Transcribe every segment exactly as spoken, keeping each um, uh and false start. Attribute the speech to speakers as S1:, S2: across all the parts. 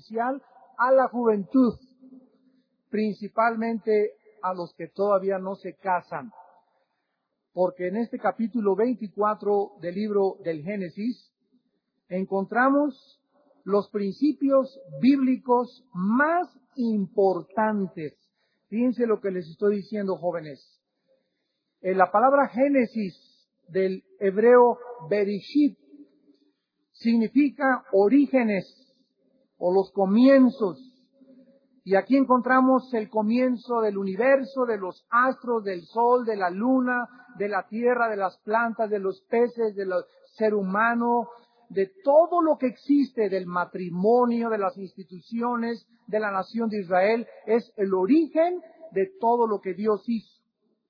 S1: especial a la juventud, principalmente a los que todavía no se casan. Porque en este capítulo veinticuatro del libro del Génesis encontramos los principios bíblicos más importantes. Fíjense lo que les estoy diciendo, jóvenes. En la palabra Génesis del hebreo Bereshit significa orígenes o los comienzos. Y aquí encontramos el comienzo del universo, de los astros, del sol, de la luna, de la tierra, de las plantas, de los peces, del ser humano, de todo lo que existe, del matrimonio, de las instituciones, de la nación de Israel. Es el origen de todo lo que Dios hizo.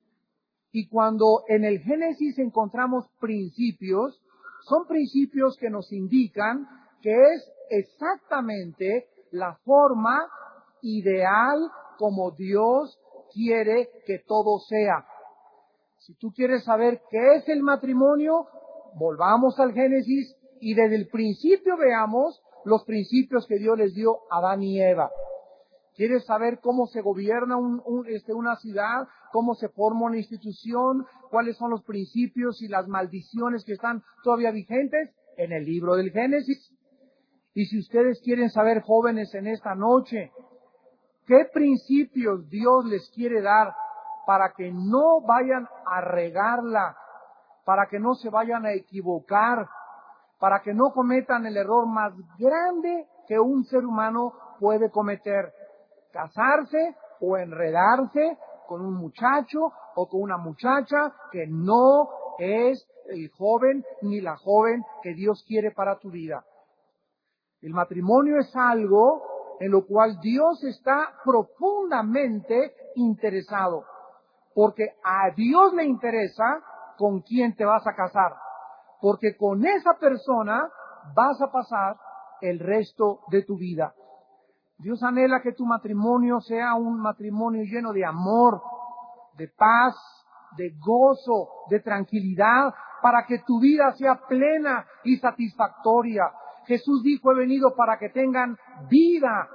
S1: Y cuando en el Génesis encontramos principios, son principios que nos indican que es exactamente la forma ideal como Dios quiere que todo sea. Si tú quieres saber qué es el matrimonio, volvamos al Génesis y desde el principio veamos los principios que Dios les dio a Adán y Eva. ¿Quieres saber cómo se gobierna un, un, este, una ciudad? ¿Cómo se forma una institución? ¿Cuáles son los principios y las maldiciones que están todavía vigentes? En el libro del Génesis. Y si ustedes quieren saber, jóvenes, en esta noche, ¿qué principios Dios les quiere dar para que no vayan a regarla, para que no se vayan a equivocar, para que no cometan el error más grande que un ser humano puede cometer? Casarse o enredarse con un muchacho o con una muchacha que no es el joven ni la joven que Dios quiere para tu vida. El matrimonio es algo en lo cual Dios está profundamente interesado, porque a Dios le interesa con quién te vas a casar, porque con esa persona vas a pasar el resto de tu vida. Dios anhela que tu matrimonio sea un matrimonio lleno de amor, de paz, de gozo, de tranquilidad, para que tu vida sea plena y satisfactoria. Jesús dijo, he venido para que tengan vida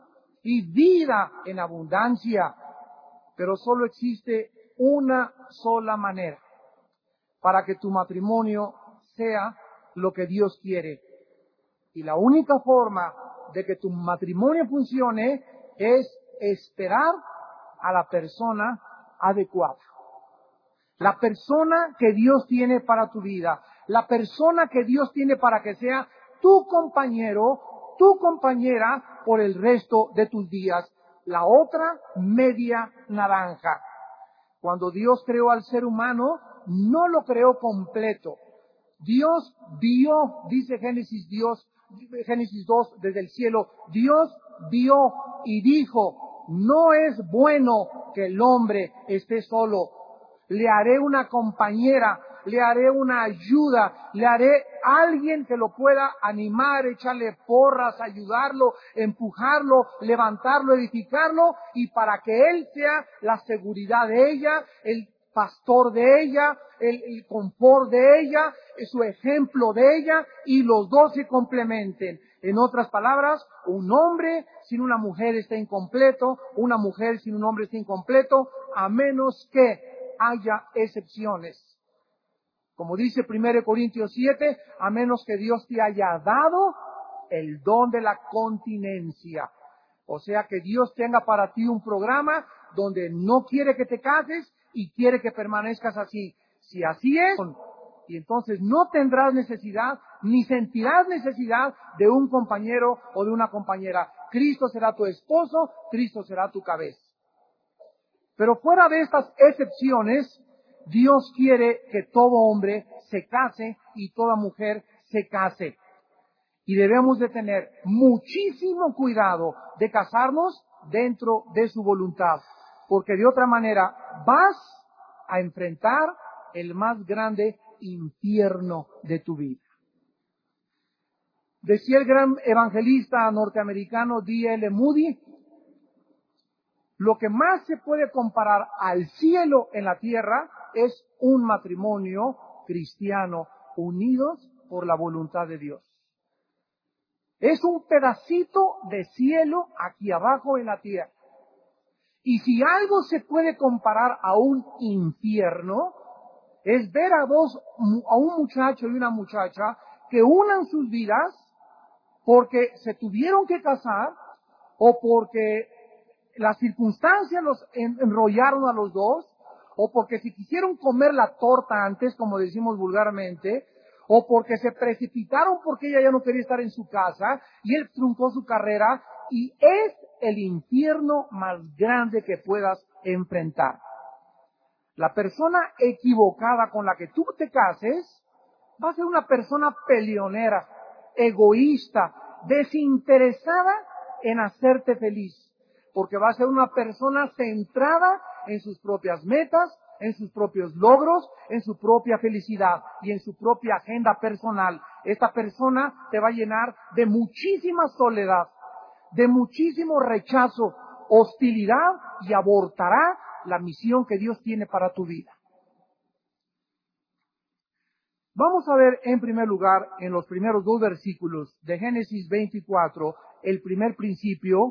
S1: y vida en abundancia. Pero solo existe una sola manera para que tu matrimonio sea lo que Dios quiere. Y la única forma de que tu matrimonio funcione es esperar a la persona adecuada. La persona que Dios tiene para tu vida. La persona que Dios tiene para que sea tu compañero, tu compañera por el resto de tus días. La otra media naranja. Cuando Dios creó al ser humano, no lo creó completo. Dios vio, dice Génesis Dios, Génesis dos, desde el cielo, Dios vio y dijo, no es bueno que el hombre esté solo. Le haré una compañera, le haré una ayuda, le haré alguien que lo pueda animar, echarle porras, ayudarlo, empujarlo, levantarlo, edificarlo, y para que él sea la seguridad de ella, el pastor de ella, el, el confort de ella, su ejemplo de ella, y los dos se complementen. En otras palabras, un hombre sin una mujer está incompleto, una mujer sin un hombre está incompleto, a menos que haya excepciones. Como dice primero Corintios siete, a menos que Dios te haya dado el don de la continencia. O sea, que Dios tenga para ti un programa donde no quiere que te cases y quiere que permanezcas así. Si así es, y entonces no tendrás necesidad, ni sentirás necesidad de un compañero o de una compañera. Cristo será tu esposo, Cristo será tu cabeza. Pero fuera de estas excepciones, Dios quiere que todo hombre se case y toda mujer se case. Y debemos de tener muchísimo cuidado de casarnos dentro de su voluntad, porque de otra manera vas a enfrentar el más grande infierno de tu vida. Decía el gran evangelista norteamericano D L Moody, lo que más se puede comparar al cielo en la tierra es un matrimonio cristiano unidos por la voluntad de Dios. Es un pedacito de cielo aquí abajo en la tierra. Y si algo se puede comparar a un infierno, es ver a dos, a un muchacho y una muchacha que unan sus vidas porque se tuvieron que casar o porque las circunstancias los enrollaron a los dos, o porque se quisieron comer la torta antes, como decimos vulgarmente, o porque se precipitaron porque ella ya no quería estar en su casa y él truncó su carrera, y es el infierno más grande que puedas enfrentar. La persona equivocada con la que tú te cases va a ser una persona peleonera, egoísta, desinteresada en hacerte feliz, porque va a ser una persona centrada en sus propias metas, en sus propios logros, en su propia felicidad y en su propia agenda personal. Esta persona te va a llenar de muchísima soledad, de muchísimo rechazo, hostilidad, y abortará la misión que Dios tiene para tu vida. Vamos a ver en primer lugar, en los primeros dos versículos de Génesis veinticuatro, el primer principio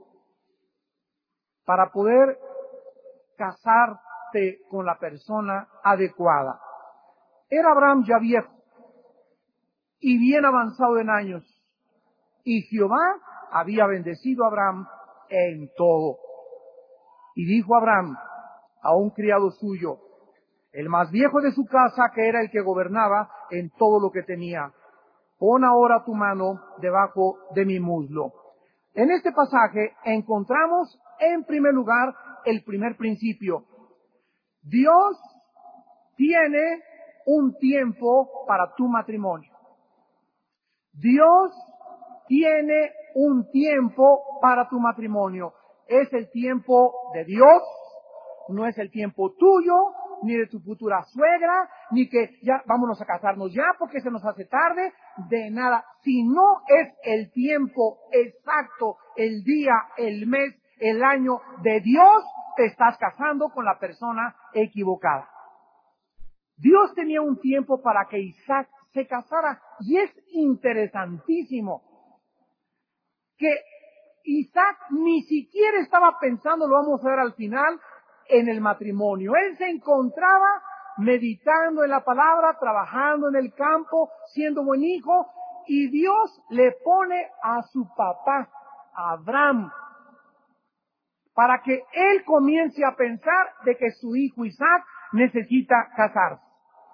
S1: para poder casarte con la persona adecuada. Era Abraham ya viejo y bien avanzado en años, y Jehová había bendecido a Abraham en todo. Y dijo Abraham a un criado suyo, el más viejo de su casa, que era el que gobernaba en todo lo que tenía: pon ahora tu mano debajo de mi muslo. En este pasaje encontramos, en primer lugar, el primer principio. Dios tiene un tiempo para tu matrimonio. Dios tiene un tiempo para tu matrimonio. Es el tiempo de Dios, no es el tiempo tuyo, ni de tu futura suegra, ni que ya vámonos a casarnos ya porque se nos hace tarde, de nada. Si no es el tiempo exacto, el día, el mes, el año de Dios, te estás casando con la persona equivocada. Dios tenía un tiempo para que Isaac se casara, y es interesantísimo que Isaac ni siquiera estaba pensando, lo vamos a ver al final, en el matrimonio. Él se encontraba meditando en la palabra, trabajando en el campo, siendo buen hijo, y Dios le pone a su papá, a Abraham, para que él comience a pensar de que su hijo Isaac necesita casarse.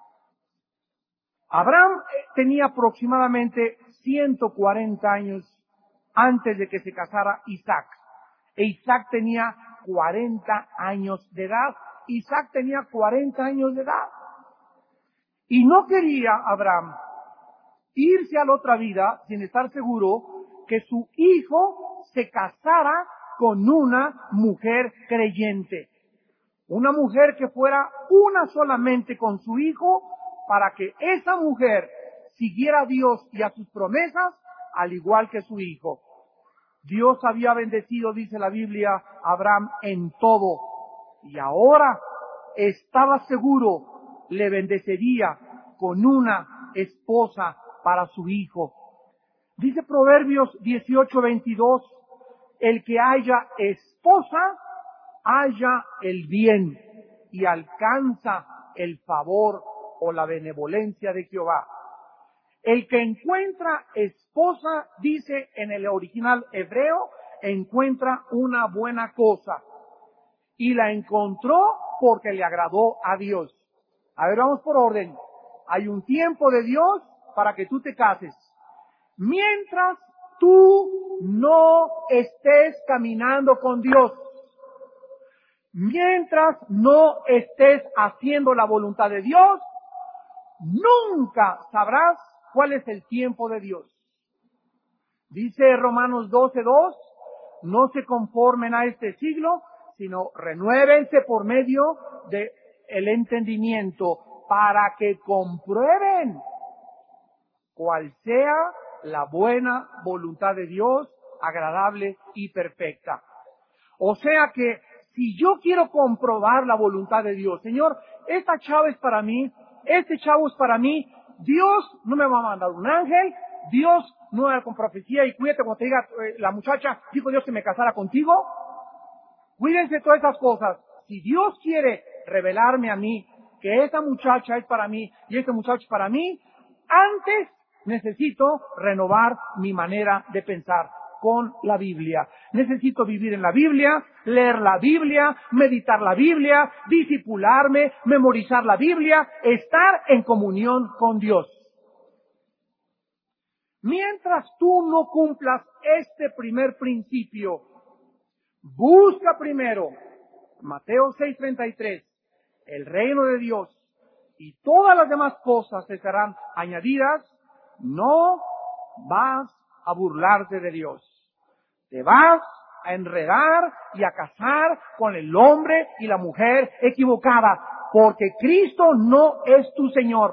S1: Abraham tenía aproximadamente ciento cuarenta años antes de que se casara Isaac. E Isaac tenía cuarenta años de edad. Isaac tenía cuarenta años de edad. Y no quería Abraham irse a la otra vida sin estar seguro que su hijo se casara con una mujer creyente. Una mujer que fuera una solamente con su hijo, para que esa mujer siguiera a Dios y a sus promesas, al igual que su hijo. Dios había bendecido, dice la Biblia, a Abraham en todo, y ahora estaba seguro, le bendecería con una esposa para su hijo. Dice Proverbios dieciocho veintidós, el que haya esposa, halla el bien y alcanza el favor o la benevolencia de Jehová. El que encuentra esposa, dice en el original hebreo, encuentra una buena cosa. Y la encontró porque le agradó a Dios. A ver, vamos por orden. Hay un tiempo de Dios para que tú te cases. Mientras tú no estés caminando con Dios, mientras no estés haciendo la voluntad de Dios, nunca sabrás cuál es el tiempo de Dios. Dice Romanos doce dos, no se conformen a este siglo, sino renuévense por medio de el entendimiento, para que comprueben cuál sea la buena voluntad de Dios, agradable y perfecta. O sea que si yo quiero comprobar la voluntad de Dios, Señor, esta chava es para mí, este chavo es para mí, Dios no me va a mandar un ángel, Dios no era con profecía y cuídate cuando te diga eh, la muchacha, dijo Dios que me casara contigo. Cuídense de todas esas cosas. Si Dios quiere revelarme a mí que esa muchacha es para mí y este muchacho es para mí, antes necesito renovar mi manera de pensar con la Biblia. Necesito vivir en la Biblia, leer la Biblia, meditar la Biblia, discipularme, memorizar la Biblia, estar en comunión con Dios. Mientras tú no cumplas este primer principio, busca primero, Mateo seis treinta y tres, el reino de Dios, y todas las demás cosas te serán añadidas, no vas a burlarte de Dios. Te vas a enredar y a casar con el hombre y la mujer equivocada, porque Cristo no es tu Señor.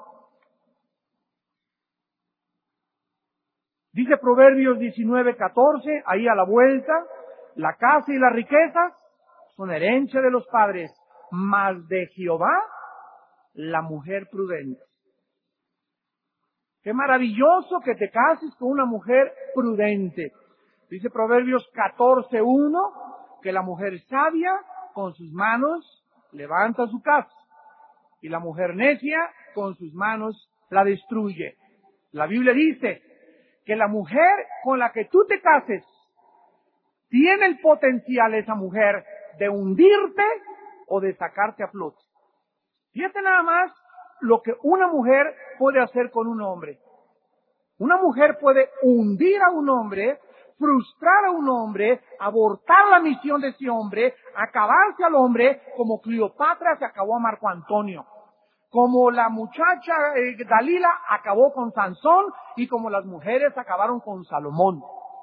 S1: Dice Proverbios diecinueve catorce, ahí a la vuelta, la casa y las riquezas son herencia de los padres, mas de Jehová la mujer prudente. Qué maravilloso que te cases con una mujer prudente. Dice Proverbios catorce uno, que la mujer sabia con sus manos levanta su casa, y la mujer necia con sus manos la destruye. La Biblia dice que la mujer con la que tú te cases tiene el potencial, esa mujer, de hundirte o de sacarte a flote. Fíjate nada más lo que una mujer puede hacer con un hombre. Una mujer puede hundir a un hombre, frustrar a un hombre, abortar la misión de ese hombre, acabarse al hombre, como Cleopatra se acabó a Marco Antonio, como la muchacha eh, Dalila acabó con Sansón y como las mujeres acabaron con Salomón.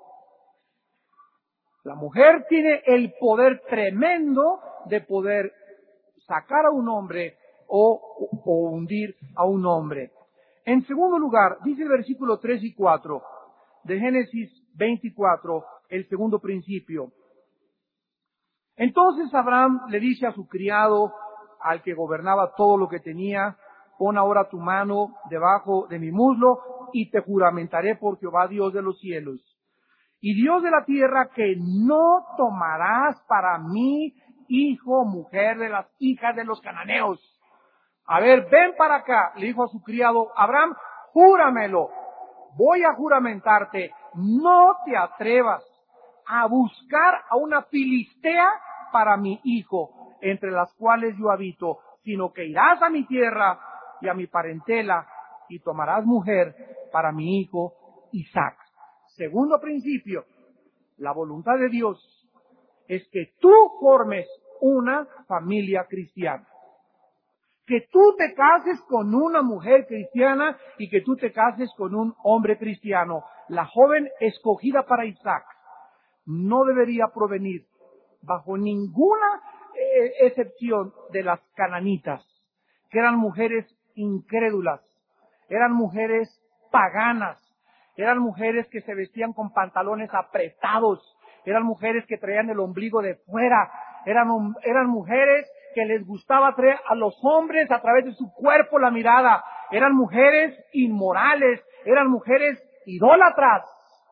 S1: La mujer tiene el poder tremendo de poder sacar a un hombre o, o hundir a un hombre. En segundo lugar, dice el versículo tres y cuatro de Génesis veinticuatro, el segundo principio. Entonces Abraham le dice a su criado, al que gobernaba todo lo que tenía, pon ahora tu mano debajo de mi muslo y te juramentaré por Jehová Dios de los cielos y Dios de la tierra, que no tomarás para mí hijo o mujer de las hijas de los cananeos. A ver, ven para acá, le dijo a su criado Abraham, júramelo, voy a juramentarte, no te atrevas a buscar a una filistea para mi hijo, entre las cuales yo habito, sino que irás a mi tierra y a mi parentela y tomarás mujer para mi hijo Isaac. Segundo principio, la voluntad de Dios es que tú formes una familia cristiana. Que tú te cases con una mujer cristiana y que tú te cases con un hombre cristiano. La joven escogida para Isaac no debería provenir bajo ninguna eh, excepción de las cananitas, que eran mujeres incrédulas, eran mujeres paganas, eran mujeres que se vestían con pantalones apretados, eran mujeres que traían el ombligo de fuera, eran, eran mujeres que les gustaba traer a los hombres a través de su cuerpo la mirada, eran mujeres inmorales, eran mujeres idólatras.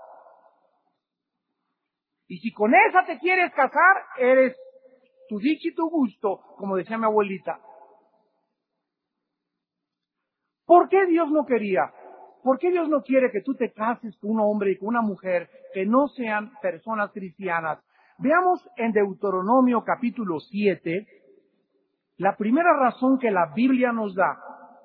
S1: Y si con esa te quieres casar, eres tu dicha y tu gusto, como decía mi abuelita. ¿Por qué Dios no quería? ¿Por qué Dios no quiere que tú te cases con un hombre y con una mujer que no sean personas cristianas? Veamos en Deuteronomio capítulo siete, la primera razón que la Biblia nos da.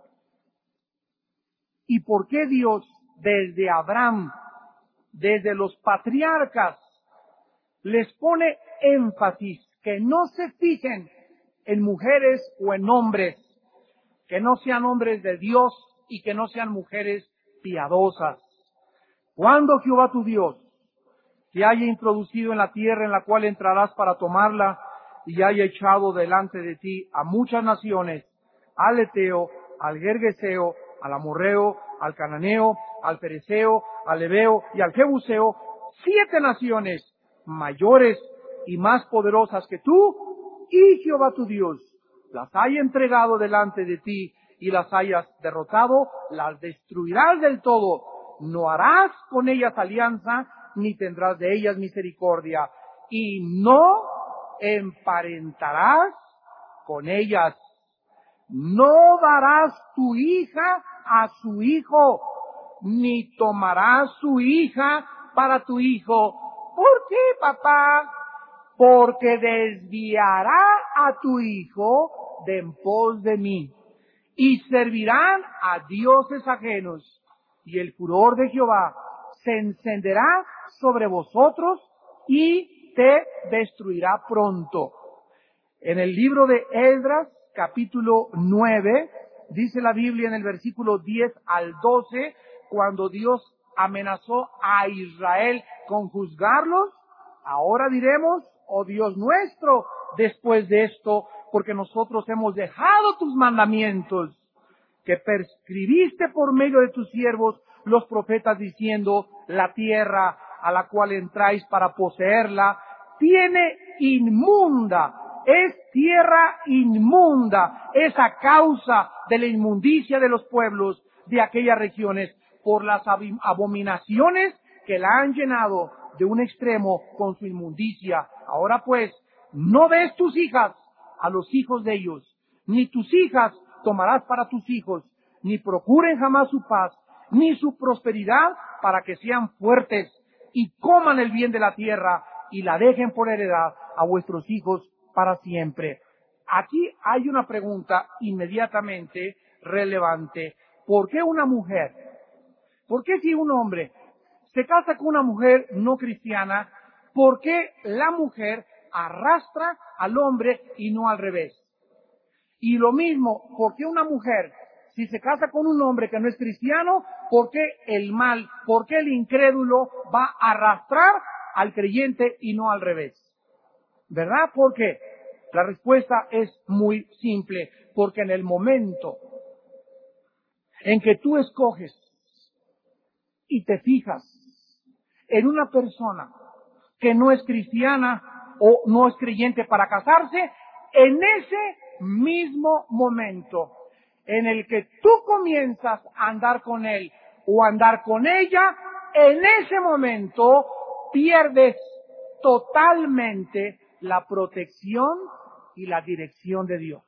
S1: ¿Y por qué Dios desde Abraham, desde los patriarcas, les pone énfasis que no se fijen en mujeres o en hombres, que no sean hombres de Dios y que no sean mujeres piadosas? Cuando Jehová tu Dios te haya introducido en la tierra en la cual entrarás para tomarla y haya echado delante de ti a muchas naciones, al Eteo, al Gergeseo, al Amorreo, al Cananeo, al Pereceo, al Ebeo y al Jebuseo, siete naciones mayores y más poderosas que tú, y Jehová tu Dios las haya entregado delante de ti y las hayas derrotado, las destruirás del todo. no harás con ellas alianza, ni tendrás de ellas misericordia, y no emparentarás con ellas. No darás tu hija a su hijo, ni tomarás su hija para tu hijo. ¿Por qué, papá? Porque desviará a tu hijo de en pos de mí, y servirán a dioses ajenos, y el furor de Jehová se encenderá sobre vosotros y te destruirá pronto. En el libro de Esdras, capítulo nueve, dice la Biblia en el versículo diez al doce, cuando Dios amenazó a Israel con juzgarlos, ahora diremos, oh Dios nuestro, después de esto, porque nosotros hemos dejado tus mandamientos, que prescribiste por medio de tus siervos, los profetas, diciendo, la tierra a la cual entráis para poseerla, tiene inmunda, es tierra inmunda, es a causa de la inmundicia de los pueblos de aquellas regiones, por las abominaciones que la han llenado de un extremo con su inmundicia. Ahora pues, no des tus hijas a los hijos de ellos, ni tus hijas tomarás para tus hijos, ni procuren jamás su paz, ni su prosperidad, para que sean fuertes y coman el bien de la tierra y la dejen por heredad a vuestros hijos para siempre. Aquí hay una pregunta inmediatamente relevante. ¿Por qué una mujer? ¿Por qué si un hombre se casa con una mujer no cristiana, por qué la mujer arrastra al hombre y no al revés? Y lo mismo, ¿por qué una mujer, si se casa con un hombre que no es cristiano, por qué el mal, por qué el incrédulo va a arrastrar al creyente y no al revés? ¿Verdad? ¿Por qué? La respuesta es muy simple, porque en el momento en que tú escoges y te fijas en una persona que no es cristiana o no es creyente para casarse, en ese mismo momento en el que tú comienzas a andar con él o andar con ella, en ese momento pierdes totalmente la protección y la dirección de Dios.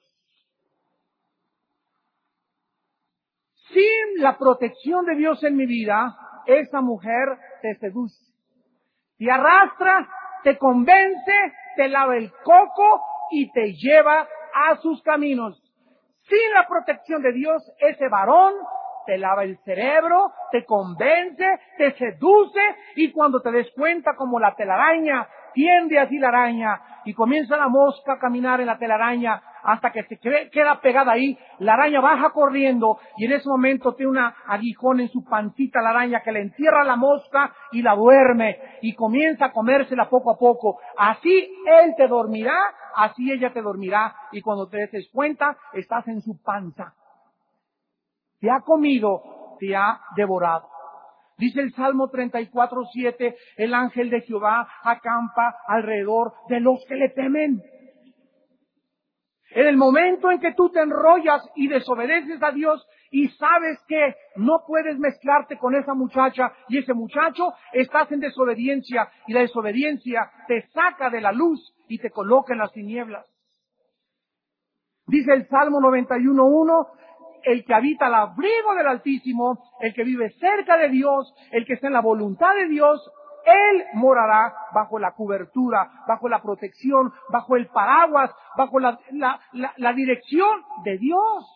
S1: Sin la protección de Dios en mi vida, esa mujer te seduce, te arrastra, te convence, te lava el coco y te lleva a sus caminos. Sin la protección de Dios, ese varón te lava el cerebro, te convence, te seduce, y cuando te des cuenta, como la telaraña, tiende así la araña y comienza la mosca a caminar en la telaraña hasta que se queda pegada ahí, la araña baja corriendo y en ese momento tiene un aguijón en su pancita la araña que le entierra la mosca y la duerme y comienza a comérsela poco a poco. Así él te dormirá, así ella te dormirá, y cuando te des cuenta estás en su panza. Te ha comido, te ha devorado. Dice el Salmo treinta y cuatro, siete, el ángel de Jehová acampa alrededor de los que le temen. En el momento en que tú te enrollas y desobedeces a Dios y sabes que no puedes mezclarte con esa muchacha y ese muchacho, estás en desobediencia, y la desobediencia te saca de la luz y te coloca en las tinieblas. Dice el Salmo noventa y uno, uno, el que habita al abrigo del Altísimo, el que vive cerca de Dios, el que está en la voluntad de Dios, él morará bajo la cobertura, bajo la protección, bajo el paraguas, bajo la, la, la, la dirección de Dios.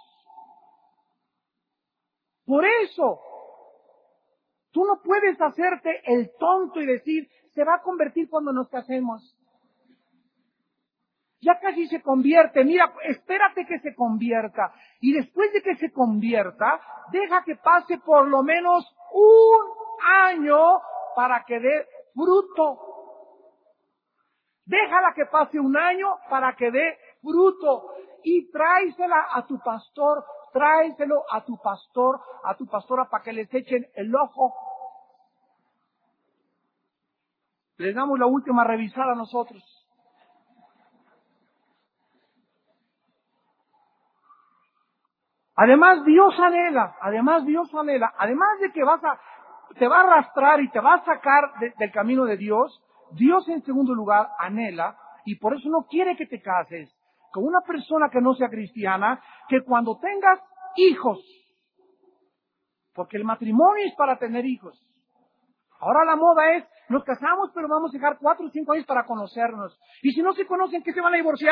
S1: Por eso, tú no puedes hacerte el tonto y decir, se va a convertir cuando nos casemos. Ya casi se convierte, mira, espérate que se convierta. Y después de que se convierta, deja que pase por lo menos un año para que dé fruto. Déjala que pase un año para que dé fruto. Y tráesela a tu pastor, tráeselo a tu pastor, a tu pastora, para que les echen el ojo. Les damos la última revisada a nosotros. Además Dios anhela, además Dios anhela, además de que vas a te va a arrastrar y te va a sacar de, del camino de Dios, Dios en segundo lugar anhela, y por eso no quiere que te cases con una persona que no sea cristiana, que cuando tengas hijos, porque el matrimonio es para tener hijos. Ahora la moda es, nos casamos pero vamos a dejar cuatro o cinco años para conocernos. Y si no se conocen, ¿qué se van a divorciar?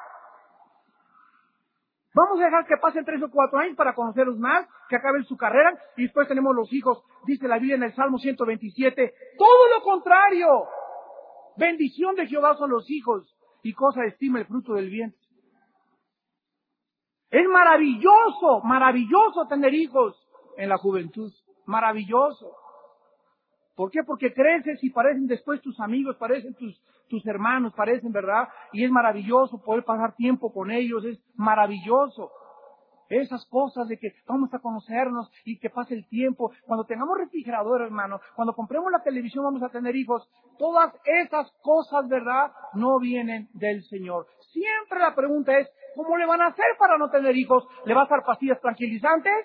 S1: Vamos a dejar que pasen tres o cuatro años para conocerlos más, que acaben su carrera y después tenemos los hijos. Dice la Biblia en el Salmo ciento veintisiete, todo lo contrario. Bendición de Jehová son los hijos y cosa de estima el fruto del vientre. Es maravilloso, maravilloso tener hijos en la juventud. Maravilloso. ¿Por qué? Porque creces y parecen después tus amigos, parecen tus, tus hermanos, parecen, ¿verdad? Y es maravilloso poder pasar tiempo con ellos, es maravilloso. Esas cosas de que vamos a conocernos y que pase el tiempo. Cuando tengamos refrigerador, hermano, cuando compremos la televisión vamos a tener hijos. Todas esas cosas, ¿verdad? No vienen del Señor. Siempre la pregunta es, ¿cómo le van a hacer para no tener hijos? ¿Le vas a dar pastillas tranquilizantes?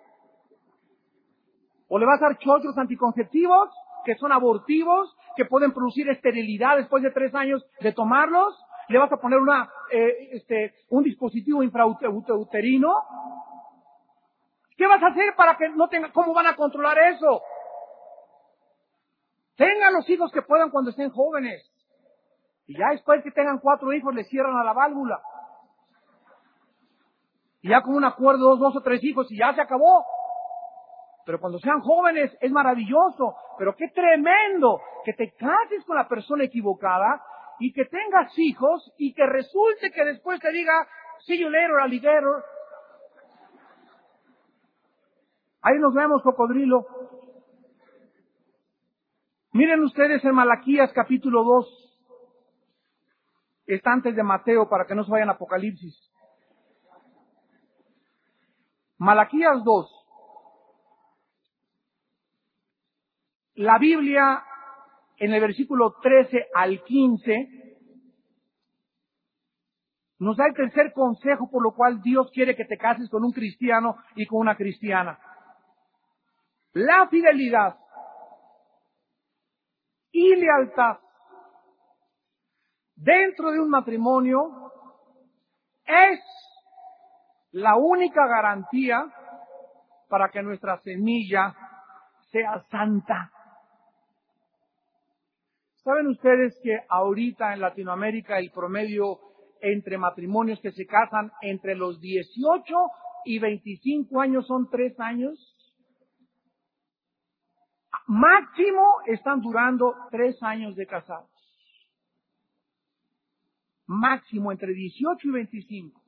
S1: ¿O le vas a dar chochos anticonceptivos que son abortivos, que pueden producir esterilidad después de tres años de tomarlos? ¿Le vas a poner una, eh, este, un dispositivo infrauterino? ¿Qué vas a hacer para que no tenga, cómo van a controlar eso? Tengan los hijos que puedan cuando estén jóvenes. Y ya después que tengan cuatro hijos, les cierran a la válvula. Y ya con un acuerdo, dos, dos o tres hijos, y ya se acabó. Pero cuando sean jóvenes es maravilloso, pero qué tremendo que te cases con la persona equivocada y que tengas hijos y que resulte que después te diga, see you later, alligator. Ahí nos vemos, cocodrilo. Miren ustedes en Malaquías capítulo dos, está antes de Mateo para que no se vayan a Apocalipsis. Malaquías dos. La Biblia, en el versículo trece al quince, nos da el tercer consejo por lo cual Dios quiere que te cases con un cristiano y con una cristiana. La fidelidad y lealtad dentro de un matrimonio es la única garantía para que nuestra semilla sea santa. ¿Saben ustedes que ahorita en Latinoamérica el promedio entre matrimonios que se casan entre los dieciocho y veinticinco años son tres años? Máximo están durando tres años de casados. Máximo entre dieciocho y veinticinco.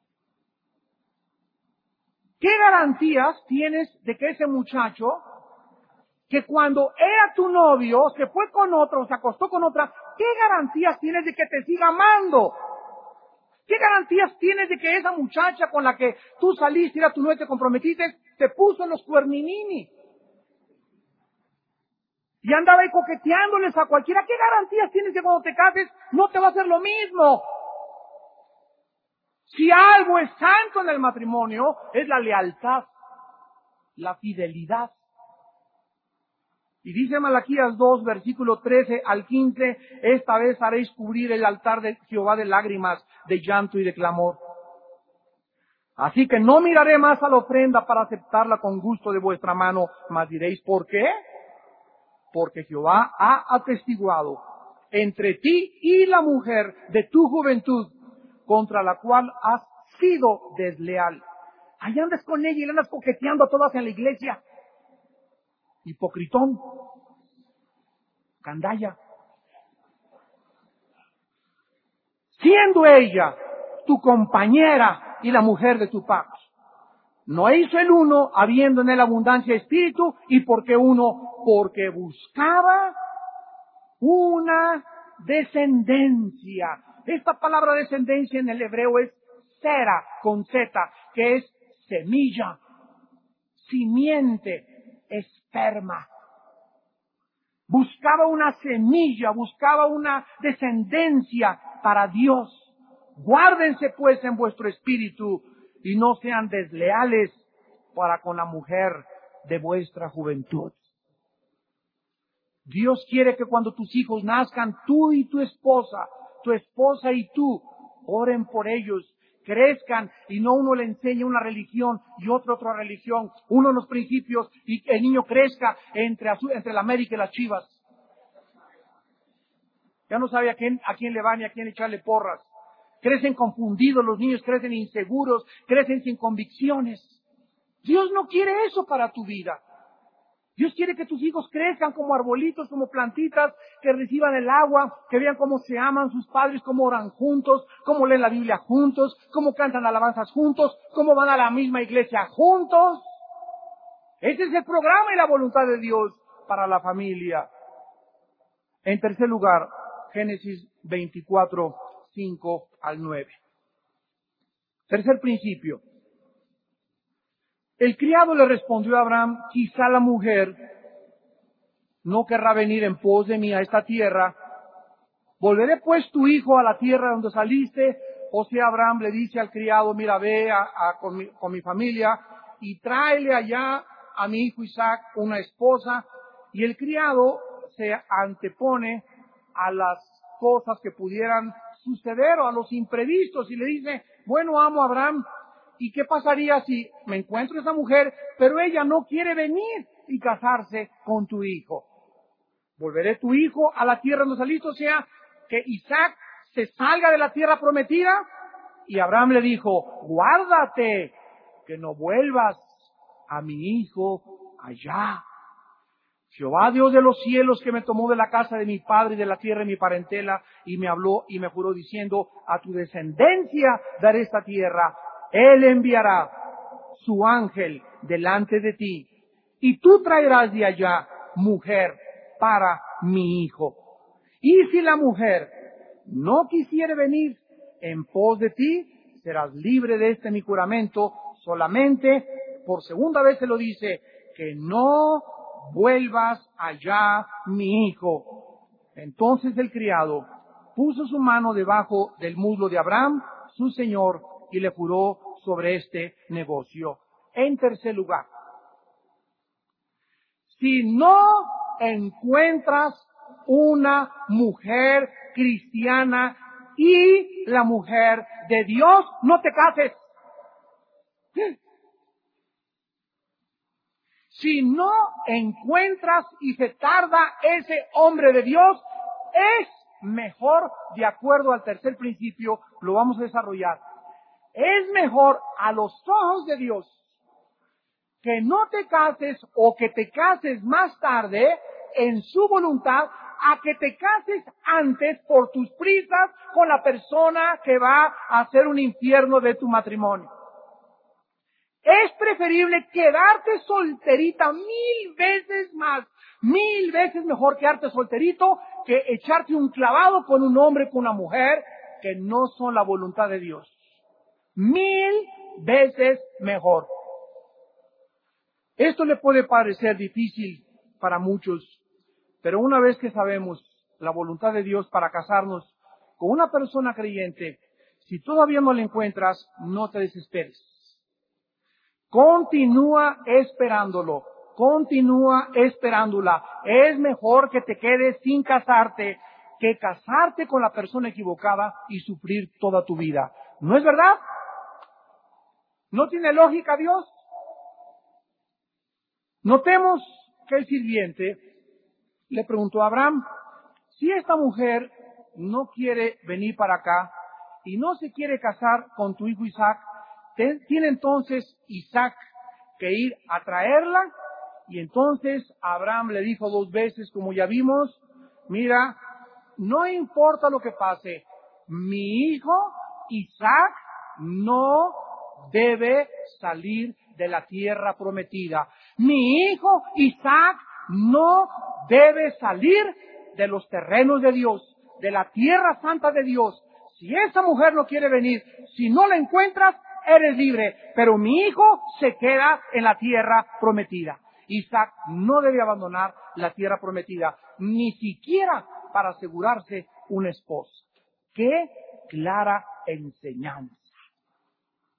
S1: ¿Qué garantías tienes de que ese muchacho, que cuando era tu novio, se fue con otra o se acostó con otra, qué garantías tienes de que te siga amando? ¿Qué garantías tienes de que esa muchacha con la que tú saliste, era tu novia, te comprometiste, te puso en los cuerninini? Y andaba ahí coqueteándoles a cualquiera. ¿Qué garantías tienes de que cuando te cases no te va a hacer lo mismo? Si algo es santo en el matrimonio, es la lealtad, la fidelidad. Y dice Malaquías dos, versículo trece al quince, esta vez haréis cubrir el altar de Jehová de lágrimas, de llanto y de clamor. Así que no miraré más a la ofrenda para aceptarla con gusto de vuestra mano, mas diréis, ¿por qué? Porque Jehová ha atestiguado entre ti y la mujer de tu juventud, contra la cual has sido desleal. Ahí andas con ella y le andas coqueteando a todas en la iglesia. Hipocritón, candalla. Siendo ella tu compañera y la mujer de tu pacto. No hizo el uno, habiendo en él abundancia de espíritu, y porque uno, porque buscaba una descendencia. Esta palabra descendencia en el hebreo es sera, con z, que es semilla, simiente, esperma. Buscaba una semilla, buscaba una descendencia para Dios. Guárdense pues en vuestro espíritu y no sean desleales para con la mujer de vuestra juventud. Dios quiere que cuando tus hijos nazcan, tú y tu esposa, tu esposa y tú, oren por ellos, crezcan y no uno le enseñe una religión y otro otra religión, uno los principios y el niño crezca entre, entre la América y las Chivas. Ya no sabe a quién, a quién le van y a quién echarle porras. Crecen confundidos los niños, crecen inseguros, crecen sin convicciones. Dios no quiere eso para tu vida. Dios quiere que tus hijos crezcan como arbolitos, como plantitas, que reciban el agua, que vean cómo se aman sus padres, cómo oran juntos, cómo leen la Biblia juntos, cómo cantan alabanzas juntos, cómo van a la misma iglesia juntos. Ese es el programa y la voluntad de Dios para la familia. En tercer lugar, Génesis veinticuatro, cinco al nueve. Tercer principio. El criado le respondió a Abraham, quizá la mujer no querrá venir en pos de mí a esta tierra. ¿Volveré pues tu hijo a la tierra donde saliste? O sea, Abraham le dice al criado, mira, ve a, a, con, mi, con mi familia y tráele allá a mi hijo Isaac una esposa. Y el criado se antepone a las cosas que pudieran suceder o a los imprevistos y le dice, bueno, amo a Abraham, ¿y qué pasaría si me encuentro esa mujer, pero ella no quiere venir y casarse con tu hijo? ¿Volveré tu hijo a la tierra donde saliste? O sea, que Isaac se salga de la tierra prometida. Y Abraham le dijo, guárdate, que no vuelvas a mi hijo allá. Jehová Dios de los cielos, que me tomó de la casa de mi padre y de la tierra de mi parentela, y me habló y me juró diciendo, a tu descendencia daré esta tierra. Él enviará su ángel delante de ti, y tú traerás de allá mujer para mi hijo. Y si la mujer no quisiere venir en pos de ti, serás libre de este mi juramento, solamente, por segunda vez se lo dice, que no vuelvas allá mi hijo. Entonces el criado puso su mano debajo del muslo de Abraham, su señor, y le juró sobre este negocio. En tercer lugar, si no encuentras una mujer cristiana y la mujer de Dios, no te cases. Si no encuentras y se tarda ese hombre de Dios, es mejor, de acuerdo al tercer principio, lo vamos a desarrollar, es mejor a los ojos de Dios que no te cases o que te cases más tarde en su voluntad a que te cases antes por tus prisas con la persona que va a hacer un infierno de tu matrimonio. Es preferible quedarte solterita mil veces más, mil veces mejor quedarte solterito que echarte un clavado con un hombre, con una mujer, que no son la voluntad de Dios. Mil veces mejor. Esto le puede parecer difícil para muchos, pero una vez que sabemos la voluntad de Dios para casarnos con una persona creyente, si todavía no la encuentras, no te desesperes. Continúa esperándolo, continúa esperándola. Es mejor que te quedes sin casarte que casarte con la persona equivocada y sufrir toda tu vida. ¿No es verdad? ¿No tiene lógica Dios? Notemos que el sirviente le preguntó a Abraham, si esta mujer no quiere venir para acá y no se quiere casar con tu hijo Isaac, tiene entonces Isaac que ir a traerla. Y entonces Abraham le dijo dos veces, como ya vimos, mira, no importa lo que pase, mi hijo Isaac no debe salir de la tierra prometida. Mi hijo Isaac no debe salir de los terrenos de Dios, de la tierra santa de Dios. Si esa mujer no quiere venir, si no la encuentras, eres libre, pero mi hijo se queda en la tierra prometida. Isaac no debe abandonar la tierra prometida, ni siquiera para asegurarse una esposa. ¡Qué clara enseñanza!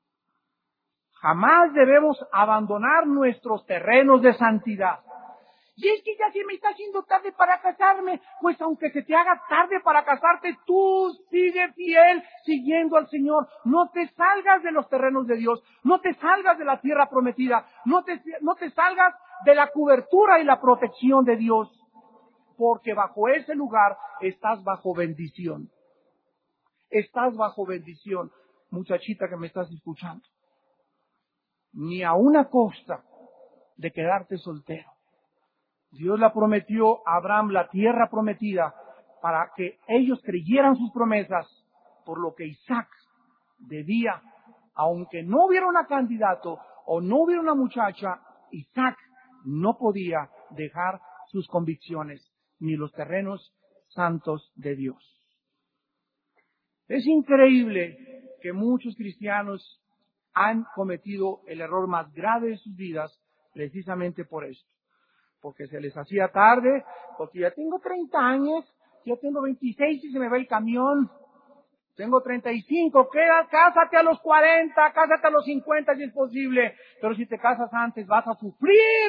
S1: Jamás debemos abandonar nuestros terrenos de santidad. Y es que ya se me está haciendo tarde para casarme. Pues aunque se te haga tarde para casarte, tú sigue fiel siguiendo al Señor. No te salgas de los terrenos de Dios. No te salgas de la tierra prometida. No te, no te salgas de la cobertura y la protección de Dios. Porque bajo ese lugar estás bajo bendición. Estás bajo bendición. Muchachita que me estás escuchando. Ni a una costa de quedarte soltero. Dios la prometió a Abraham la tierra prometida para que ellos creyeran sus promesas, por lo que Isaac debía, aunque no hubiera un candidato o no hubiera una muchacha, Isaac no podía dejar sus convicciones ni los terrenos santos de Dios. Es increíble que muchos cristianos han cometido el error más grave de sus vidas precisamente por esto. Porque se les hacía tarde, porque ya tengo treinta años, ya tengo veintiséis y se me va el camión. Tengo treinta y cinco, queda, cásate a los cuarenta, cásate a los cincuenta si es posible. Pero si te casas antes vas a sufrir.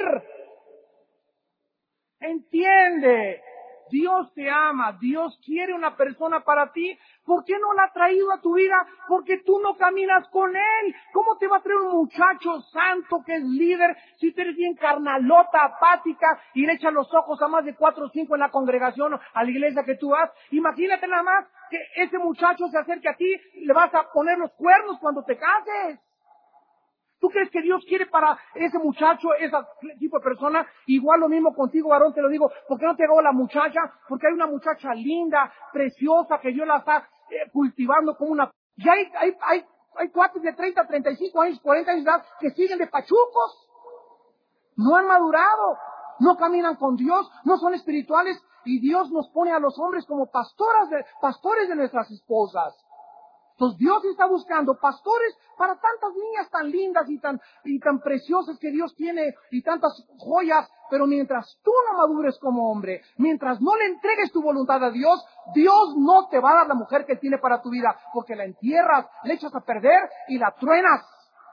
S1: Entiende, Dios te ama, Dios quiere una persona para ti. ¿Por qué no la ha traído a tu vida? Porque tú no caminas con Él. ¿Cómo te va a traer un muchacho santo que es líder si tú eres bien carnalota, apática y le echas los ojos a más de cuatro o cinco en la congregación o a la iglesia que tú vas? Imagínate nada más que ese muchacho se acerque a ti y le vas a poner los cuernos cuando te cases. ¿Tú crees que Dios quiere para ese muchacho, ese tipo de persona? Igual lo mismo contigo, varón, te lo digo. ¿Por qué no te hago la muchacha? Porque hay una muchacha linda, preciosa, que Dios la está eh, cultivando como una... Y hay, hay, hay, hay cuates de treinta, treinta y cinco años, cuarenta años de edad que siguen de pachucos. No han madurado, no caminan con Dios, no son espirituales. Y Dios nos pone a los hombres como pastoras de, pastores de nuestras esposas. Entonces Dios está buscando pastores para tantas niñas tan lindas y tan, y tan preciosas que Dios tiene y tantas joyas, pero mientras tú no madures como hombre, mientras no le entregues tu voluntad a Dios, Dios no te va a dar la mujer que tiene para tu vida, porque la entierras, le echas a perder y la truenas.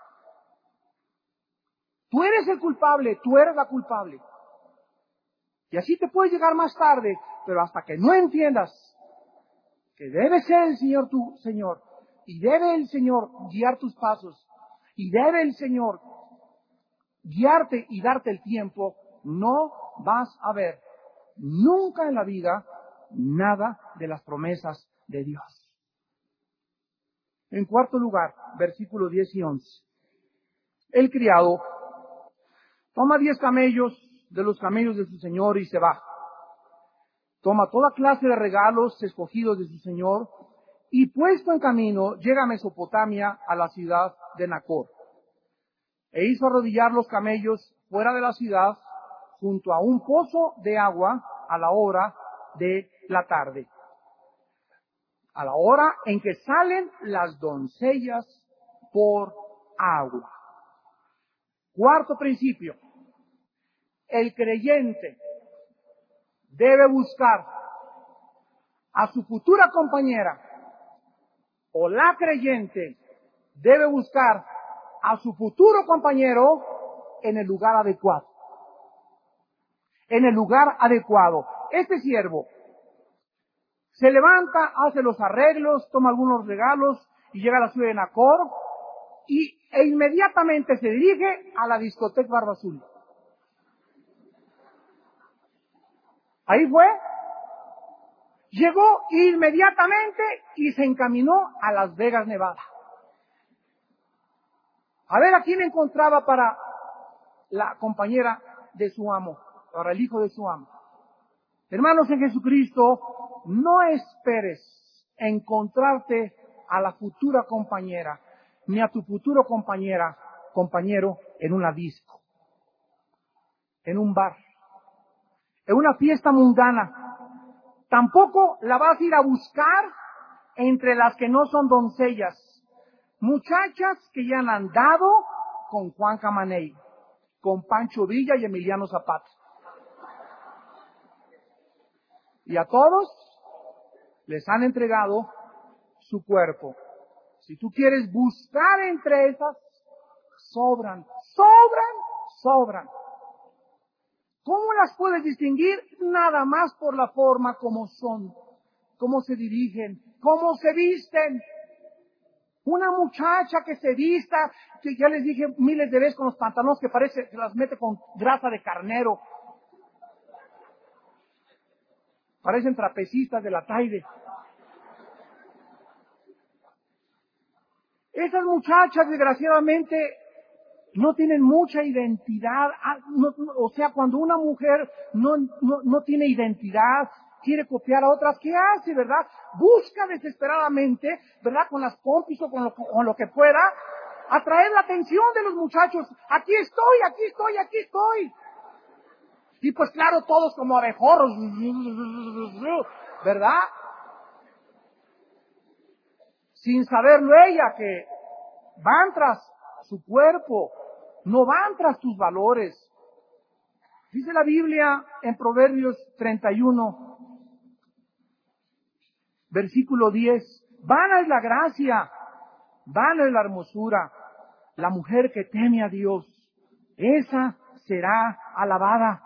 S1: Tú eres el culpable, tú eres la culpable. Y así te puede llegar más tarde, pero hasta que no entiendas que debe ser el Señor tu Señor, y debe el Señor guiar tus pasos, y debe el Señor guiarte y darte el tiempo, no vas a ver nunca en la vida nada de las promesas de Dios. En cuarto lugar, versículos diez y once. El criado toma diez camellos de los camellos de su señor y se va. Toma toda clase de regalos escogidos de su señor y puesto en camino llega a Mesopotamia, a la ciudad de Nacor. E hizo arrodillar los camellos fuera de la ciudad junto a un pozo de agua a la hora de la tarde. A la hora en que salen las doncellas por agua. Cuarto principio. El creyente debe buscar a su futura compañera, o la creyente debe buscar a su futuro compañero en el lugar adecuado. En el lugar adecuado. Este siervo se levanta, hace los arreglos, toma algunos regalos y llega a la ciudad de Nacor y, e inmediatamente se dirige a la discoteca Barba Azul. Ahí fue, llegó inmediatamente y se encaminó a Las Vegas, Nevada. A ver a quién encontraba para la compañera de su amo, para el hijo de su amo. Hermanos en Jesucristo, no esperes encontrarte a la futura compañera, ni a tu futuro compañera, compañero en una disco, en un bar, en una fiesta mundana. Tampoco la vas a ir a buscar entre las que no son doncellas. Muchachas que ya han andado con Juan Camaney, con Pancho Villa y Emiliano Zapata. Y a todos les han entregado su cuerpo. Si tú quieres buscar entre esas, sobran, sobran, sobran. ¿Cómo las puedes distinguir? Nada más por la forma como son, cómo se dirigen, cómo se visten. Una muchacha que se vista, que ya les dije miles de veces con los pantalones que parece que las mete con grasa de carnero. Parecen trapecistas de la Taide. Esas muchachas, desgraciadamente, no tienen mucha identidad. No, no, o sea, cuando una mujer no, no, no tiene identidad, quiere copiar a otras, ¿qué hace, verdad? Busca desesperadamente, ¿verdad? Con las pompis o con lo, con lo que fuera, atraer la atención de los muchachos. Aquí estoy, aquí estoy, aquí estoy. Y pues claro, todos como abejorros, ¿verdad? Sin saberlo ella, que van tras su cuerpo, no van tras tus valores. Dice la Biblia en Proverbios treinta y uno, versículo diez, vana es la gracia, vana es la hermosura, la mujer que teme a Dios, esa será alabada.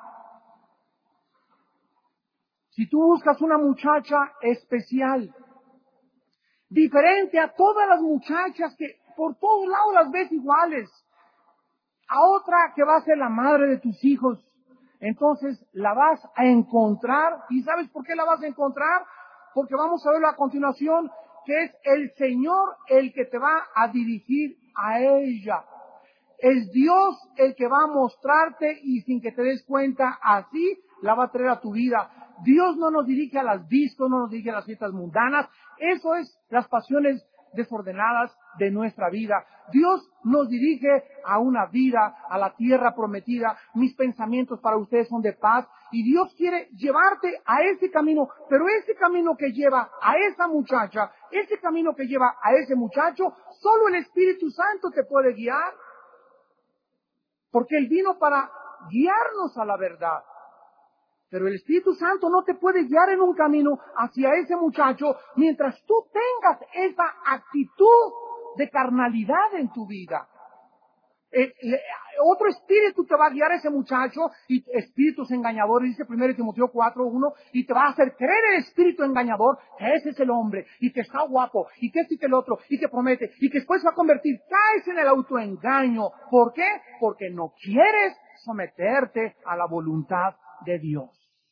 S1: Si tú buscas una muchacha especial, diferente a todas las muchachas que por todos lados las ves iguales, a otra que va a ser la madre de tus hijos, entonces la vas a encontrar. ¿Y sabes por qué la vas a encontrar? Porque vamos a verlo a continuación, que es el Señor el que te va a dirigir a ella. Es Dios el que va a mostrarte y sin que te des cuenta, así la va a traer a tu vida. Dios no nos dirige a las discos, no nos dirige a las fiestas mundanas. Eso es las pasiones desordenadas de nuestra vida. Dios nos dirige a una vida, a la tierra prometida. Mis pensamientos para ustedes son de paz y Dios quiere llevarte a ese camino, pero ese camino que lleva a esa muchacha, ese camino que lleva a ese muchacho, solo el Espíritu Santo te puede guiar, porque Él vino para guiarnos a la verdad. Pero el Espíritu Santo no te puede guiar en un camino hacia ese muchacho mientras tú tengas esa actitud de carnalidad en tu vida. Eh, le, otro espíritu te va a guiar a ese muchacho, y espíritus engañadores, dice primero Timoteo cuatro uno, y te va a hacer creer el espíritu engañador que ese es el hombre, y que está guapo, y que este y que el otro, y que promete, y que después va a convertir. Caes en el autoengaño. ¿Por qué? Porque no quieres someterte a la voluntad de Dios.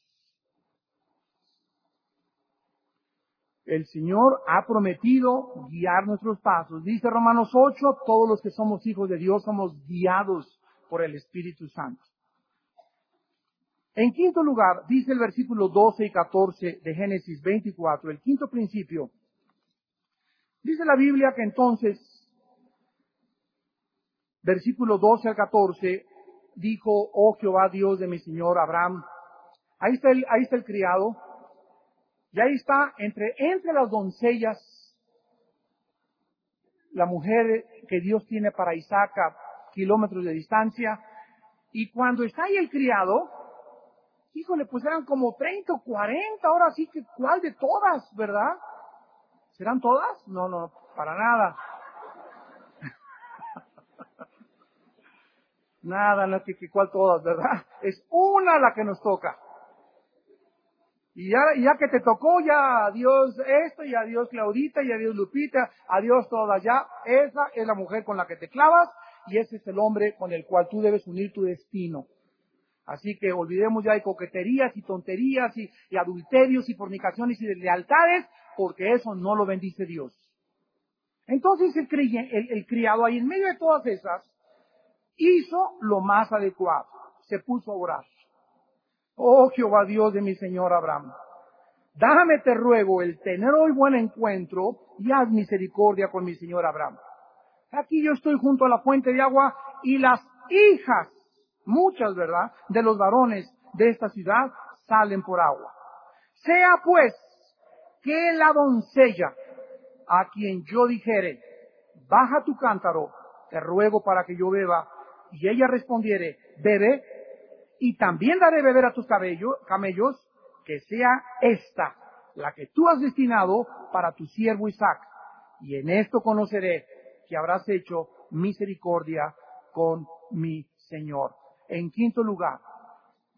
S1: El Señor ha prometido guiar nuestros pasos. Dice Romanos ocho, todos los que somos hijos de Dios somos guiados por el Espíritu Santo. En quinto lugar, dice el versículo doce y catorce de Génesis veinticuatro, el quinto principio. Dice la Biblia que entonces, versículo doce al catorce, dijo, oh Jehová Dios de mi Señor Abraham. Ahí está el, ahí está el criado. Y ahí está, entre, entre las doncellas, la mujer que Dios tiene para Isaac a kilómetros de distancia. Y cuando está ahí el criado, híjole, pues eran como treinta o cuarenta, ahora sí que, ¿cuál de todas, verdad? ¿Serán todas? No, no, para nada. Nada, no, que, que cuál todas, ¿verdad? Es una la que nos toca. Y ya, ya que te tocó, ya adiós esto, y adiós Claudita, y adiós Lupita, adiós todas, ya. Esa es la mujer con la que te clavas, y ese es el hombre con el cual tú debes unir tu destino. Así que olvidemos ya de coqueterías y tonterías y, y adulterios y fornicaciones y deslealtades, porque eso no lo bendice Dios. Entonces el, cri, el, el criado ahí en medio de todas esas, hizo lo más adecuado. Se puso a orar. Oh Jehová Dios de mi Señor Abraham, dame te ruego el tener hoy buen encuentro y haz misericordia con mi Señor Abraham. Aquí yo estoy junto a la fuente de agua y las hijas, muchas, ¿verdad?, de los varones de esta ciudad salen por agua. Sea pues que la doncella a quien yo dijere, baja tu cántaro, te ruego para que yo beba, y ella respondiere, bebe, y también daré beber a tus cabello, camellos, que sea esta la que tú has destinado para tu siervo Isaac. Y en esto conoceré que habrás hecho misericordia con mi Señor. En quinto lugar,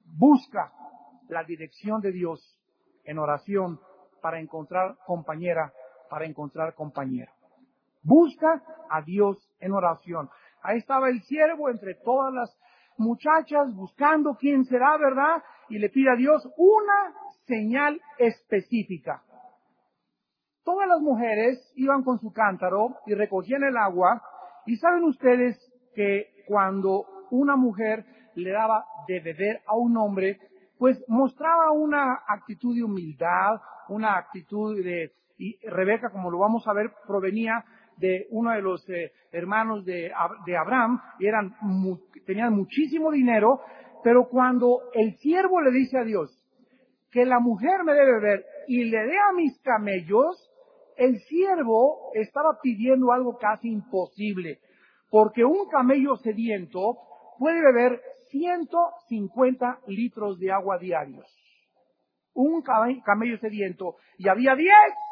S1: Busca la dirección de Dios en oración para encontrar compañera, para encontrar compañero. Busca a Dios en oración. Ahí estaba el siervo entre todas las muchachas buscando quién será, ¿verdad? Y le pide a Dios una señal específica. Todas las mujeres iban con su cántaro y recogían el agua. Y saben ustedes que cuando una mujer le daba de beber a un hombre, pues mostraba una actitud de humildad, una actitud de... Y Rebeca, como lo vamos a ver, provenía de uno de los eh, hermanos de, de Abraham, y eran, mu, tenían muchísimo dinero, pero cuando el siervo le dice a Dios que la mujer me debe beber y le dé a mis camellos, el siervo estaba pidiendo algo casi imposible, porque un camello sediento puede beber ciento cincuenta litros de agua diarios. Un camello sediento, y había diez.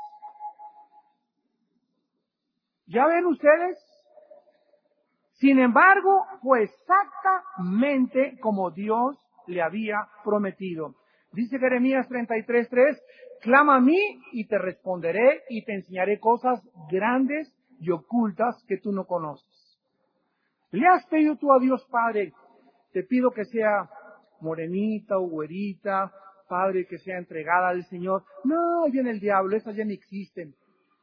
S1: ¿Ya ven ustedes? Sin embargo, fue exactamente como Dios le había prometido. Dice Jeremías treinta y tres, tres, clama a mí y te responderé y te enseñaré cosas grandes y ocultas que tú no conoces. ¿Le has pedido tú a Dios, Padre? Te pido que sea morenita o güerita, Padre, que sea entregada al Señor. No, viene el diablo, esas ya ni existen.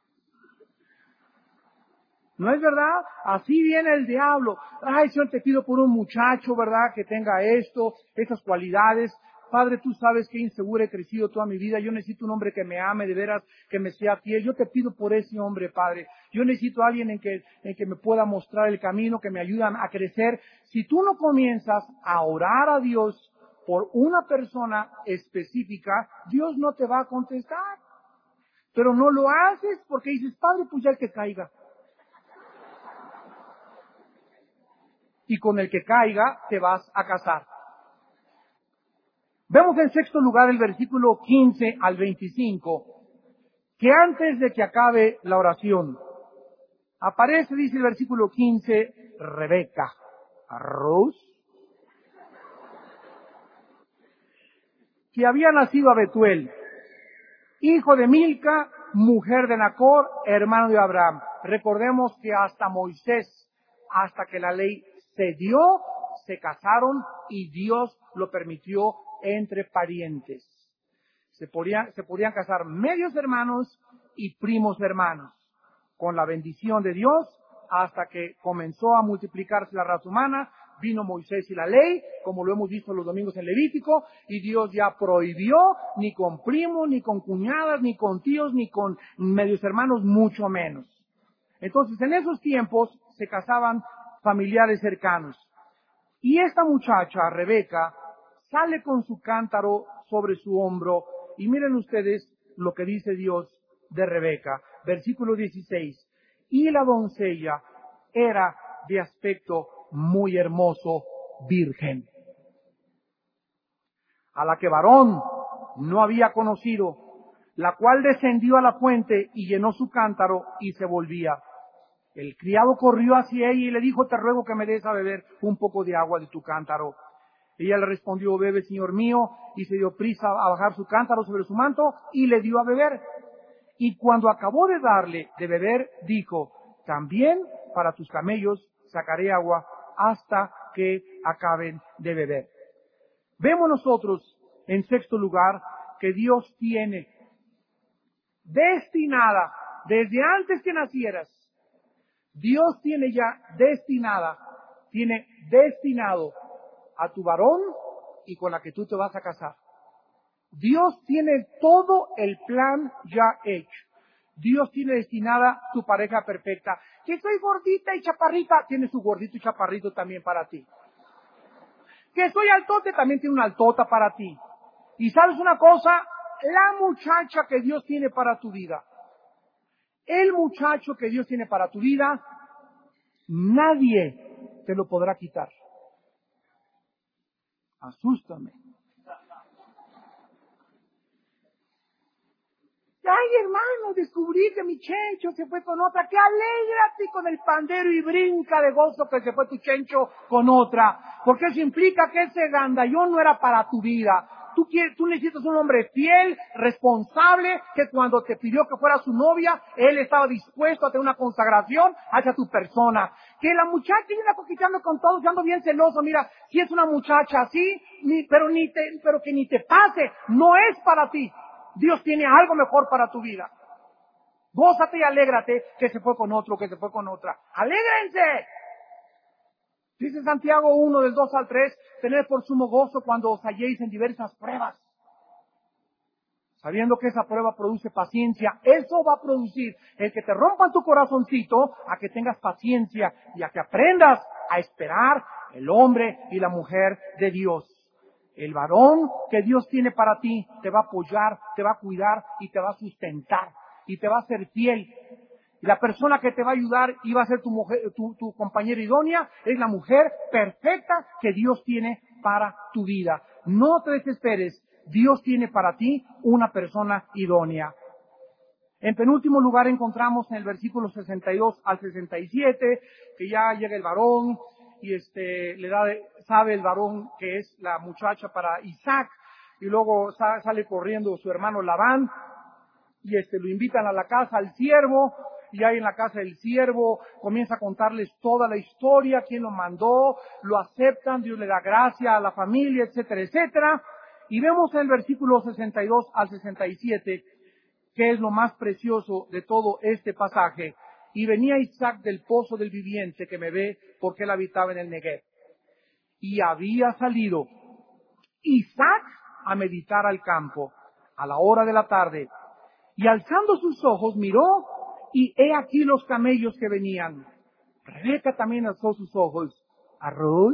S1: ¿No es verdad? Así viene el diablo. Ay, Señor, te pido por un muchacho, ¿verdad? Que tenga esto, estas cualidades. Padre, tú sabes que inseguro he crecido toda mi vida. Yo necesito un hombre que me ame, de veras, que me sea fiel. Yo te pido por ese hombre, Padre. Yo necesito a alguien en que, en que me pueda mostrar el camino, que me ayude a crecer. Si tú no comienzas a orar a Dios por una persona específica, Dios no te va a contestar. Pero no lo haces porque dices, Padre, pues ya el que caiga. Y con el que caiga te vas a casar. Vemos en sexto lugar el versículo quince al veinticinco, que antes de que acabe la oración, aparece, dice el versículo quince, Rebeca, Rus, que había nacido a Betuel, hijo de Milca, mujer de Nacor, hermano de Abraham. Recordemos que hasta Moisés, hasta que la ley se dio, se casaron y Dios lo permitió entre parientes. Se podían, se podían casar medios hermanos y primos hermanos, con la bendición de Dios, hasta que comenzó a multiplicarse la raza humana, vino Moisés y la ley, como lo hemos visto los domingos en Levítico, y Dios ya prohibió, ni con primos, ni con cuñadas, ni con tíos, ni con medios hermanos, mucho menos. Entonces, en esos tiempos se casaban familiares cercanos. Y esta muchacha, Rebeca, sale con su cántaro sobre su hombro, y miren ustedes lo que dice Dios de Rebeca. Versículo dieciséis. Y la doncella era de aspecto muy hermoso, virgen, a la que varón no había conocido, la cual descendió a la fuente y llenó su cántaro y se volvía. El criado corrió hacia ella y le dijo, te ruego que me des a beber un poco de agua de tu cántaro. Ella le respondió, bebe, señor mío, y se dio prisa a bajar su cántaro sobre su manto y le dio a beber. Y cuando acabó de darle de beber, dijo, también para tus camellos sacaré agua hasta que acaben de beber. Vemos nosotros, en sexto lugar, que Dios tiene destinada, desde antes que nacieras, Dios tiene ya destinada, tiene destinado a tu varón y con la que tú te vas a casar. Dios tiene todo el plan ya hecho. Dios tiene destinada tu pareja perfecta. Que soy gordita y chaparrita, tiene su gordito y chaparrito también para ti. Que soy altote, también tiene una altota para ti. Y sabes una cosa, la muchacha que Dios tiene para tu vida, el muchacho que Dios tiene para tu vida, nadie te lo podrá quitar. Asústame. Ya ay hermano, descubrí que mi chencho se fue con otra, que alégrate con el pandero y brinca de gozo que se fue tu chencho con otra, porque eso implica que ese gandallón no era para tu vida. Tú, quieres, tú necesitas un hombre fiel, responsable, que cuando te pidió que fuera su novia, él estaba dispuesto a tener una consagración hacia tu persona. Que la muchacha viene coqueteando con todos, ando bien celoso, mira, si es una muchacha así, ni, pero, ni te, pero que ni te pase, no es para ti. Dios tiene algo mejor para tu vida. Gózate y alégrate que se fue con otro, que se fue con otra. ¡Alégrense! Dice Santiago uno, del dos al tres, tened por sumo gozo cuando os halléis en diversas pruebas, sabiendo que esa prueba produce paciencia. Eso va a producir el que te rompan tu corazoncito, a que tengas paciencia y a que aprendas a esperar el hombre y la mujer de Dios. El varón que Dios tiene para ti te va a apoyar, te va a cuidar y te va a sustentar y te va a ser fiel. Y la persona que te va a ayudar y va a ser tu mujer, tu, tu compañera idónea, es la mujer perfecta que Dios tiene para tu vida. No te desesperes, Dios tiene para ti una persona idónea. En penúltimo lugar encontramos en el versículo sesenta y dos al sesenta y siete, que ya llega el varón y este le da, sabe el varón que es la muchacha para Isaac, y luego sale corriendo su hermano Labán, y este lo invitan a la casa al siervo, y ahí en la casa del siervo comienza a contarles toda la historia, quién lo mandó, lo aceptan, Dios le da gracia a la familia, etcétera, etcétera. Y vemos en el versículo sesenta y dos al sesenta y siete, que es lo más precioso de todo este pasaje. Y venía Isaac del pozo del viviente que me ve, porque él habitaba en el Negev. Y había salido Isaac a meditar al campo, a la hora de la tarde. Y alzando sus ojos miró, y he aquí los camellos que venían. Rebeca también alzó sus ojos. ¿Arroz?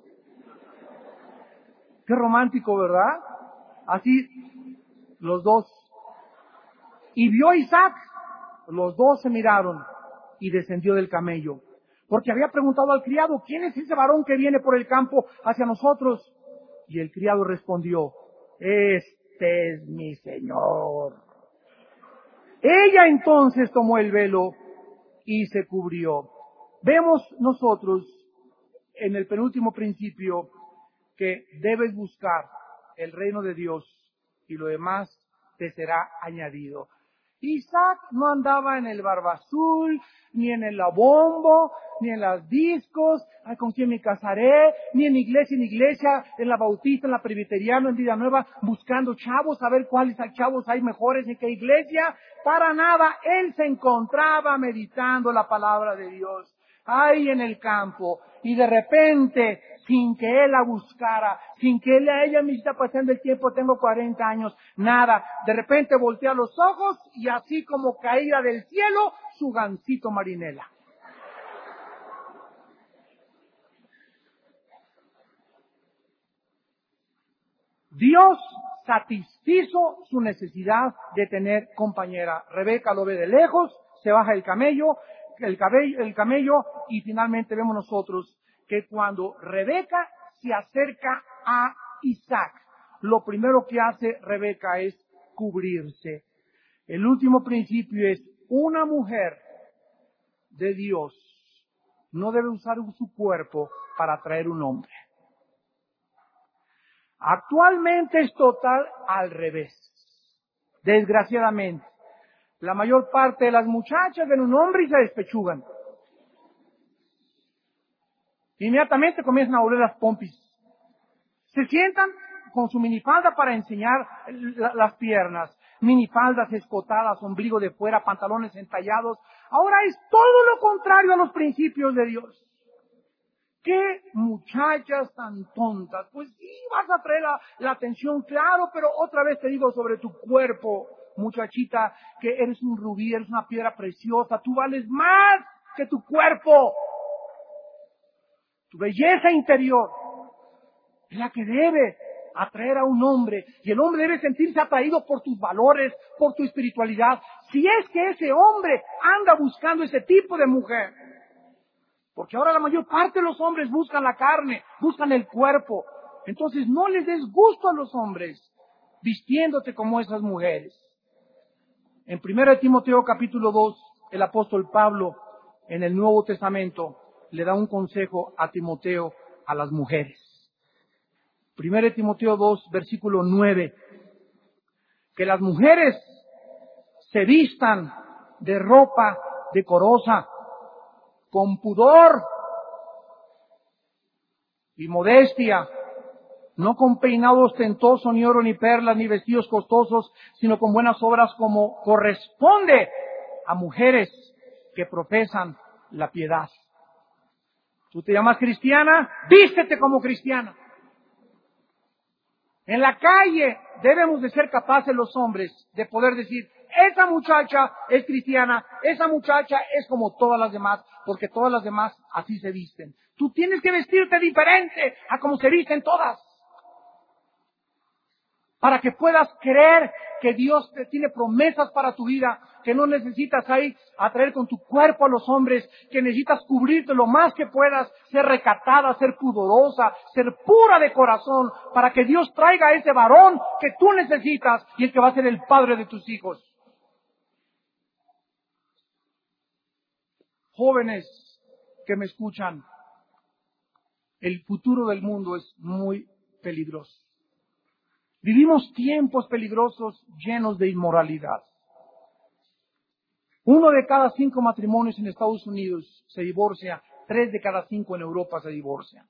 S1: Qué romántico, ¿verdad? Así, los dos. Y vio Isaac, los dos se miraron, y descendió del camello. Porque había preguntado al criado, ¿quién es ese varón que viene por el campo hacia nosotros? Y el criado respondió, este es mi señor. Ella entonces tomó el velo y se cubrió. Vemos nosotros en el penúltimo principio que debes buscar el reino de Dios y lo demás te será añadido. Isaac no andaba en el Barba Azul, ni en el La Bombo, ni en las discos, ay, ¿con quién me casaré? Ni en iglesia en iglesia, en la Bautista, en la Presbiteriana, en Vida Nueva, buscando chavos, a ver cuáles chavos hay mejores en qué iglesia. Para nada, él se encontraba meditando la palabra de Dios, ahí en el campo, y de repente, sin que él la buscara, sin que él a ella me está pasando el tiempo, tengo cuarenta años, nada, de repente voltea los ojos y así como caída del cielo, su gansito marinela. Dios satisfizo su necesidad de tener compañera. Rebeca lo ve de lejos, se baja el camello, el cabello, el camello, y finalmente vemos nosotros que cuando Rebeca se acerca a Isaac, lo primero que hace Rebeca es cubrirse. El último principio es, una mujer de Dios no debe usar su cuerpo para atraer un hombre. Actualmente es total al revés. Desgraciadamente, la mayor parte de las muchachas ven un hombre y se despechugan. Inmediatamente comienzan a oler las pompis. Se sientan con su minifalda para enseñar las piernas. Minifaldas escotadas, ombligo de fuera, pantalones entallados. Ahora es todo lo contrario a los principios de Dios. ¡Qué muchachas tan tontas! Pues sí, vas a traer la, la atención, claro, pero otra vez te digo sobre tu cuerpo, muchachita, que eres un rubí, eres una piedra preciosa, tú vales más que tu cuerpo. Tu belleza interior es la que debe atraer a un hombre, y el hombre debe sentirse atraído por tus valores, por tu espiritualidad, si es que ese hombre anda buscando ese tipo de mujer. Porque ahora la mayor parte de los hombres buscan la carne, buscan el cuerpo. Entonces no les des gusto a los hombres vistiéndote como esas mujeres. En primera de Timoteo capítulo dos, el apóstol Pablo en el Nuevo Testamento le da un consejo a Timoteo, a las mujeres. primera de Timoteo dos, versículo nueve, que las mujeres se vistan de ropa decorosa, con pudor y modestia, no con peinado ostentoso, ni oro, ni perlas, ni vestidos costosos, sino con buenas obras como corresponde a mujeres que profesan la piedad. Tú te llamas cristiana, vístete como cristiana. En la calle debemos de ser capaces los hombres de poder decir, esa muchacha es cristiana, esa muchacha es como todas las demás, porque todas las demás así se visten. Tú tienes que vestirte diferente a como se visten todas, para que puedas creer que Dios te tiene promesas para tu vida, que no necesitas ahí atraer con tu cuerpo a los hombres, que necesitas cubrirte lo más que puedas, ser recatada, ser pudorosa, ser pura de corazón, para que Dios traiga a ese varón que tú necesitas y el que va a ser el padre de tus hijos. Jóvenes que me escuchan, el futuro del mundo es muy peligroso. Vivimos tiempos peligrosos llenos de inmoralidad. Uno de cada cinco matrimonios en Estados Unidos se divorcia, tres de cada cinco en Europa se divorcian.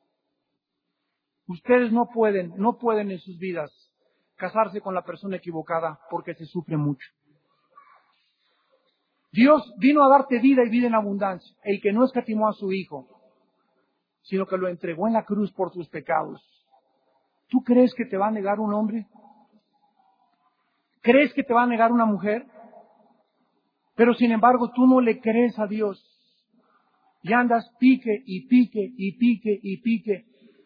S1: Ustedes no pueden, no pueden en sus vidas casarse con la persona equivocada porque se sufre mucho. Dios vino a darte vida y vida en abundancia, el que no escatimó a su Hijo, sino que lo entregó en la cruz por tus pecados. ¿Tú crees que te va a negar un hombre? ¿Crees que te va a negar una mujer? Pero sin embargo tú no le crees a Dios. Y andas pique y pique y pique y pique.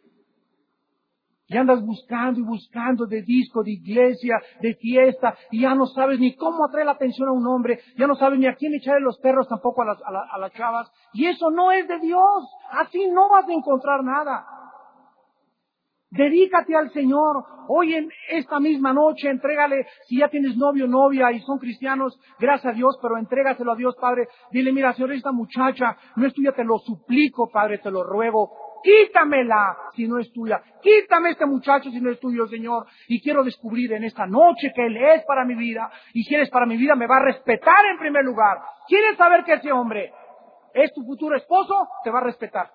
S1: Y andas buscando y buscando de disco, de iglesia, de fiesta. Y ya no sabes ni cómo atraer la atención a un hombre. Ya no sabes ni a quién echarle los perros tampoco a las, a, la, a las chavas. Y eso no es de Dios. Así no vas a encontrar nada. Dedícate al Señor. Hoy en esta misma noche, entrégale, si ya tienes novio o novia y son cristianos, gracias a Dios, pero entrégaselo a Dios, Padre. Dile, mira, Señor, esta muchacha no es tuya, te lo suplico, Padre, te lo ruego. Quítamela si no es tuya. Quítame este muchacho si no es tuyo, Señor. Y quiero descubrir en esta noche que Él es para mi vida. Y si Él es para mi vida, me va a respetar en primer lugar. ¿Quieres saber que ese hombre es tu futuro esposo? Te va a respetar.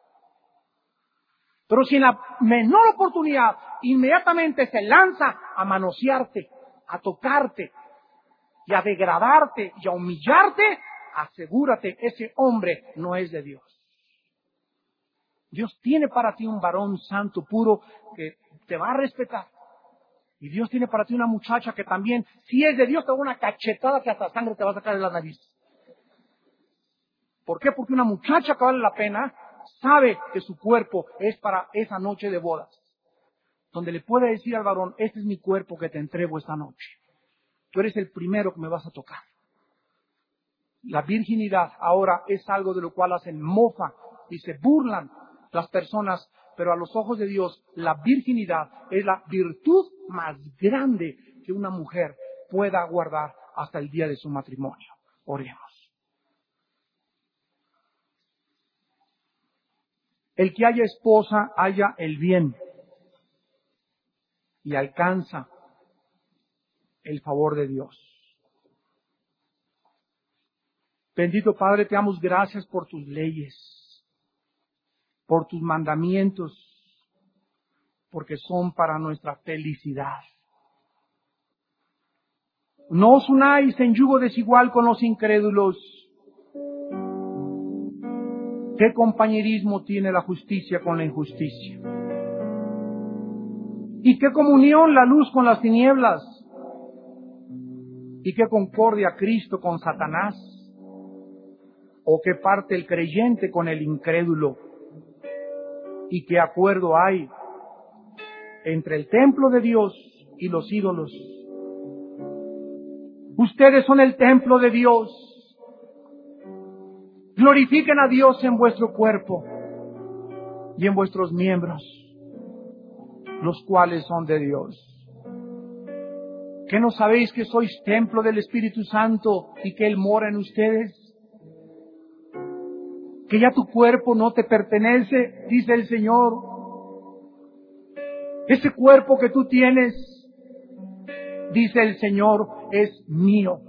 S1: Pero si en la menor oportunidad inmediatamente se lanza a manosearte, a tocarte y a degradarte y a humillarte, asegúrate, ese hombre no es de Dios. Dios tiene para ti un varón santo, puro, que te va a respetar. Y Dios tiene para ti una muchacha que también, si es de Dios, te da una cachetada que hasta sangre te va a sacar de la nariz. ¿Por qué? Porque una muchacha que vale la pena sabe que su cuerpo es para esa noche de bodas, donde le puede decir al varón, este es mi cuerpo que te entrego esta noche. Tú eres el primero que me vas a tocar. La virginidad ahora es algo de lo cual hacen mofa y se burlan las personas, pero a los ojos de Dios la virginidad es la virtud más grande que una mujer pueda guardar hasta el día de su matrimonio. Oremos. El que haya esposa, haya el bien y alcanza el favor de Dios. Bendito Padre, te damos gracias por tus leyes, por tus mandamientos, porque son para nuestra felicidad. No os unáis en yugo desigual con los incrédulos. ¿Qué compañerismo tiene la justicia con la injusticia? ¿Y qué comunión la luz con las tinieblas? ¿Y qué concordia Cristo con Satanás? ¿O qué parte el creyente con el incrédulo? ¿Y qué acuerdo hay entre el templo de Dios y los ídolos? Ustedes son el templo de Dios. Glorifiquen a Dios en vuestro cuerpo y en vuestros miembros, los cuales son de Dios. ¿Qué no sabéis que sois templo del Espíritu Santo y que Él mora en ustedes? Que ya tu cuerpo no te pertenece, dice el Señor. Ese cuerpo que tú tienes, dice el Señor, es mío.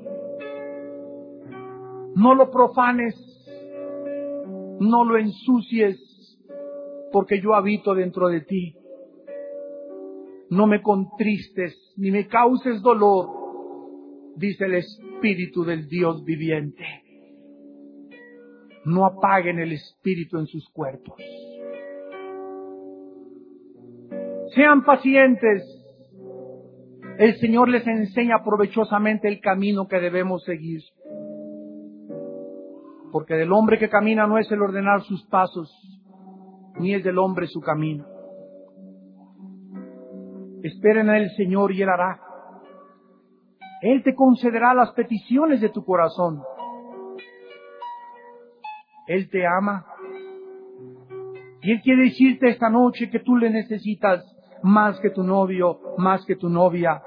S1: No lo profanes, no lo ensucies, porque yo habito dentro de ti. No me contristes, ni me causes dolor, dice el Espíritu del Dios viviente. No apaguen el Espíritu en sus cuerpos. Sean pacientes. El Señor les enseña provechosamente el camino que debemos seguir. Porque del hombre que camina no es el ordenar sus pasos, ni es del hombre su camino. Esperen al Señor y Él hará. Él te concederá las peticiones de tu corazón. Él te ama. Y Él quiere decirte esta noche que tú le necesitas más que tu novio, más que tu novia.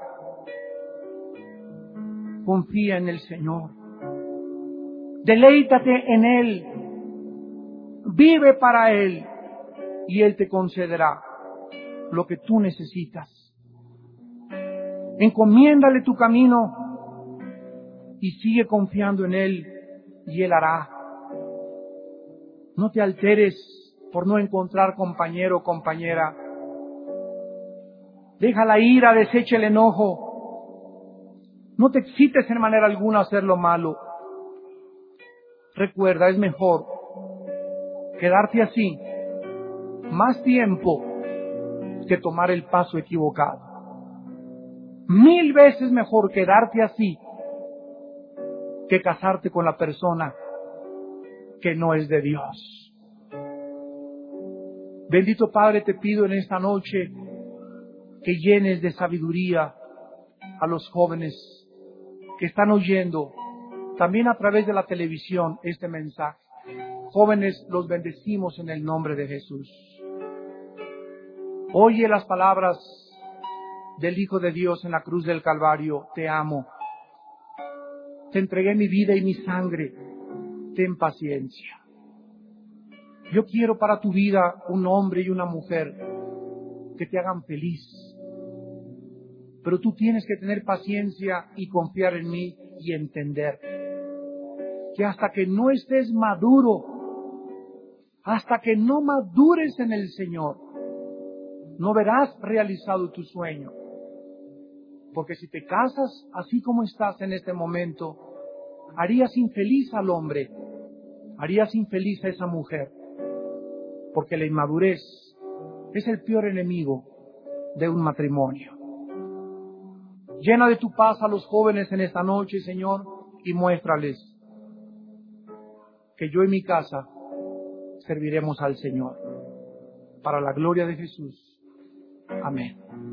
S1: Confía en el Señor. Deleítate en Él. Vive para Él. Y Él te concederá lo que tú necesitas. Encomiéndale tu camino y sigue confiando en Él y Él hará. No te alteres por no encontrar compañero o compañera. Deja la ira, desecha el enojo. No te excites en manera alguna a hacer lo malo. Recuerda, es mejor quedarte así más tiempo que tomar el paso equivocado. Mil veces mejor quedarte así que casarte con la persona que no es de Dios. Bendito Padre, te pido en esta noche que llenes de sabiduría a los jóvenes que están oyendo también a través de la televisión este mensaje. Jóvenes, los bendecimos en el nombre de Jesús. Oye las palabras del Hijo de Dios en la cruz del Calvario. Te amo. Te entregué mi vida y mi sangre. Ten paciencia. Yo quiero para tu vida un hombre y una mujer que te hagan feliz. Pero tú tienes que tener paciencia y confiar en mí y entender que hasta que no estés maduro, hasta que no madures en el Señor, no verás realizado tu sueño. Porque si te casas así como estás en este momento, harías infeliz al hombre, harías infeliz a esa mujer. Porque la inmadurez es el peor enemigo de un matrimonio. Llena de tu paz a los jóvenes en esta noche, Señor, y muéstrales que yo y mi casa serviremos al Señor. Para la gloria de Jesús. Amén.